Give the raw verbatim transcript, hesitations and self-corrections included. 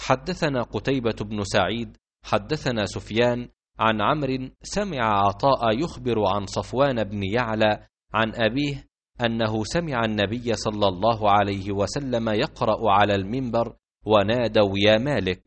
حدثنا قتيبة بن سعيد حدثنا سفيان عن عمرو سمع عطاء يخبر عن صفوان بن يعلى عن أبيه أنه سمع النبي صلى الله عليه وسلم يقرأ على المنبر: ونادوا يا مالك.